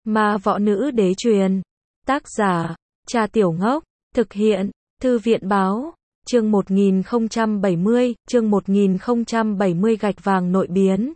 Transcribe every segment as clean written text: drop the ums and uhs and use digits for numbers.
Ma võ nữ đế truyền. Tác giả, Cha Tiểu Ngốc. Thực hiện, Thư viện báo. Chương 1070, chương 1070 gạch vàng nội biến.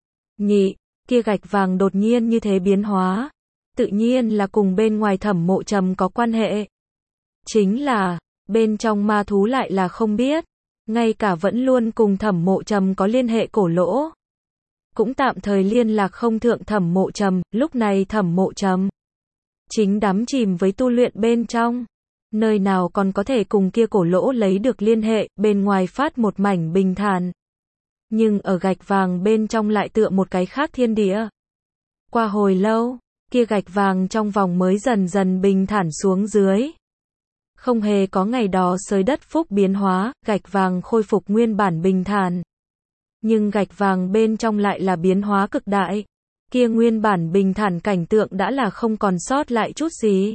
Nhị, kia gạch vàng đột nhiên như thế biến hóa. Tự nhiên là cùng bên ngoài Thẩm Mộ Trầm có quan hệ. Chính là, bên trong ma thú lại là không biết. Ngay cả vẫn luôn cùng Thẩm Mộ Trầm có liên hệ Cổ Lỗ. Cũng tạm thời liên lạc không thượng Thẩm Mộ Trầm, lúc này Thẩm Mộ Trầm chính đắm chìm với tu luyện bên trong. Nơi nào còn có thể cùng kia Cổ Lỗ lấy được liên hệ, bên ngoài phát một mảnh bình thản. Nhưng ở gạch vàng bên trong lại tựa một cái khác thiên địa. Qua hồi lâu, kia gạch vàng trong vòng mới dần dần bình thản xuống dưới. Không hề có ngày đó xới đất phúc biến hóa, gạch vàng khôi phục nguyên bản bình thản. Nhưng gạch vàng bên trong lại là biến hóa cực đại. Kia nguyên bản bình thản cảnh tượng đã là không còn sót lại chút gì.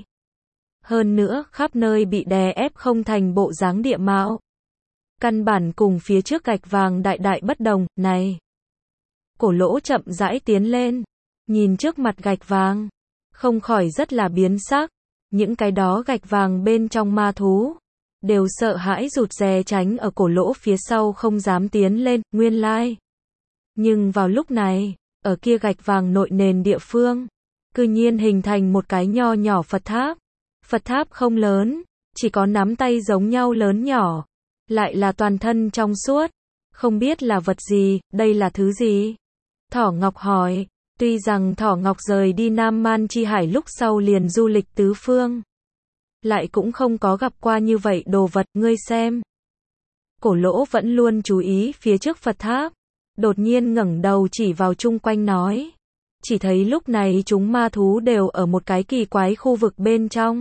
Hơn nữa, khắp nơi bị đè ép không thành bộ dáng địa mạo. Căn bản cùng phía trước gạch vàng đại đại bất đồng, này. Cổ Lỗ chậm rãi tiến lên, nhìn trước mặt gạch vàng, không khỏi rất là biến sắc. Những cái đó gạch vàng bên trong ma thú, đều sợ hãi rụt rè tránh ở Cổ Lỗ phía sau không dám tiến lên, nguyên lai. Nhưng vào lúc này, ở kia gạch vàng nội nền địa phương, cư nhiên hình thành một cái nho nhỏ Phật tháp. Phật tháp không lớn, chỉ có nắm tay giống nhau lớn nhỏ, lại là toàn thân trong suốt, không biết là vật gì, đây là thứ gì? Thỏ Ngọc hỏi, tuy rằng Thỏ Ngọc rời đi Nam Man Chi Hải lúc sau liền du lịch tứ phương, lại cũng không có gặp qua như vậy đồ vật, ngươi xem. Cổ Lỗ vẫn luôn chú ý phía trước Phật tháp, đột nhiên ngẩng đầu chỉ vào chung quanh nói. Chỉ thấy lúc này chúng ma thú đều ở một cái kỳ quái khu vực bên trong.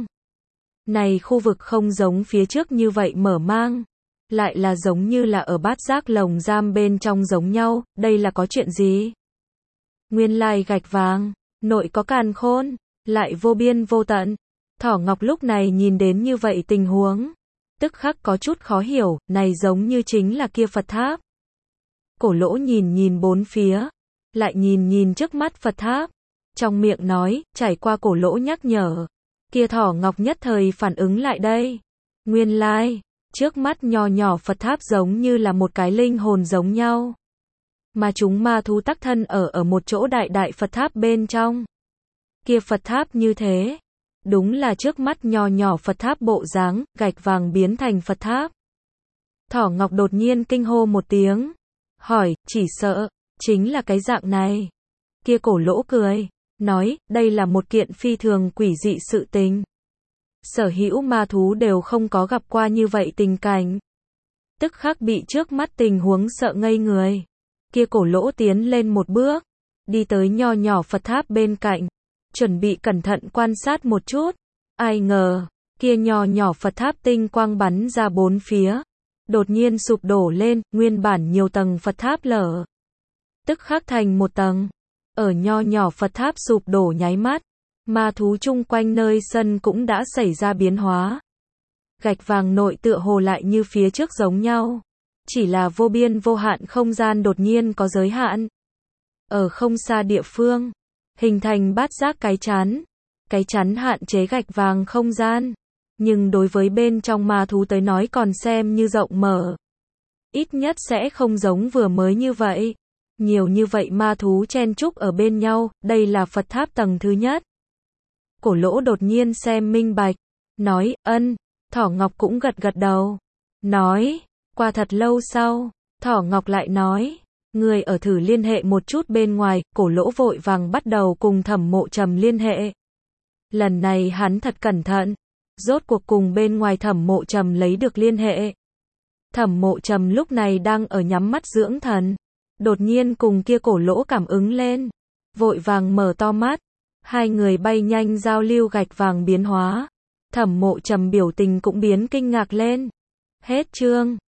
Này khu vực không giống phía trước như vậy mở mang, lại là giống như là ở bát giác lồng giam bên trong giống nhau, đây là có chuyện gì? Nguyên lai gạch vàng, nội có càn khôn, lại vô biên vô tận. Thỏ Ngọc lúc này nhìn đến như vậy tình huống, tức khắc có chút khó hiểu, này giống như chính là kia Phật tháp. Cổ Lỗ nhìn nhìn bốn phía, lại nhìn nhìn trước mắt Phật tháp, trong miệng nói, trải qua Cổ Lỗ nhắc nhở, kia Thỏ Ngọc nhất thời phản ứng lại đây. Nguyên lai, trước mắt nho nhỏ Phật tháp giống như là một cái linh hồn giống nhau. Mà chúng ma thú tắc thân ở một chỗ đại đại Phật tháp bên trong. Kia Phật tháp như thế, đúng là trước mắt nho nhỏ Phật tháp bộ dáng, gạch vàng biến thành Phật tháp. Thỏ Ngọc đột nhiên kinh hô một tiếng, hỏi, chỉ sợ, chính là cái dạng này. Kia Cổ Lỗ cười, nói, đây là một kiện phi thường quỷ dị sự tình. Sở hữu ma thú đều không có gặp qua như vậy tình cảnh. Tức khắc bị trước mắt tình huống sợ ngây người. Kia Cổ Lỗ tiến lên một bước, đi tới nho nhỏ Phật tháp bên cạnh, chuẩn bị cẩn thận quan sát một chút. Ai ngờ, kia nho nhỏ Phật tháp tinh quang bắn ra bốn phía, đột nhiên sụp đổ lên, nguyên bản nhiều tầng Phật tháp lở. Tức khắc thành một tầng. Ở nho nhỏ Phật tháp sụp đổ nháy mắt, ma thú chung quanh nơi sân cũng đã xảy ra biến hóa. Gạch vàng nội tựa hồ lại như phía trước giống nhau, chỉ là vô biên vô hạn không gian đột nhiên có giới hạn. Ở không xa địa phương, hình thành bát giác cái chắn hạn chế gạch vàng không gian, nhưng đối với bên trong ma thú tới nói còn xem như rộng mở. Ít nhất sẽ không giống vừa mới như vậy. Nhiều như vậy ma thú chen chúc ở bên nhau, đây là Phật tháp tầng thứ nhất. Cổ Lỗ đột nhiên xem minh bạch, nói, ân. Thỏ Ngọc cũng gật gật đầu, nói, qua thật lâu sau, Thỏ Ngọc lại nói, người ở thử liên hệ một chút bên ngoài. Cổ Lỗ vội vàng bắt đầu cùng Thẩm Mộ Trầm liên hệ. Lần này hắn thật cẩn thận, rốt cuộc cùng bên ngoài Thẩm Mộ Trầm lấy được liên hệ. Thẩm Mộ Trầm lúc này đang ở nhắm mắt dưỡng thần, đột nhiên cùng kia Cổ Lỗ cảm ứng lên, vội vàng mở to mắt, hai người bay nhanh giao lưu gạch vàng biến hóa. Thẩm Mộ Trầm biểu tình cũng biến kinh ngạc lên. Hết chương.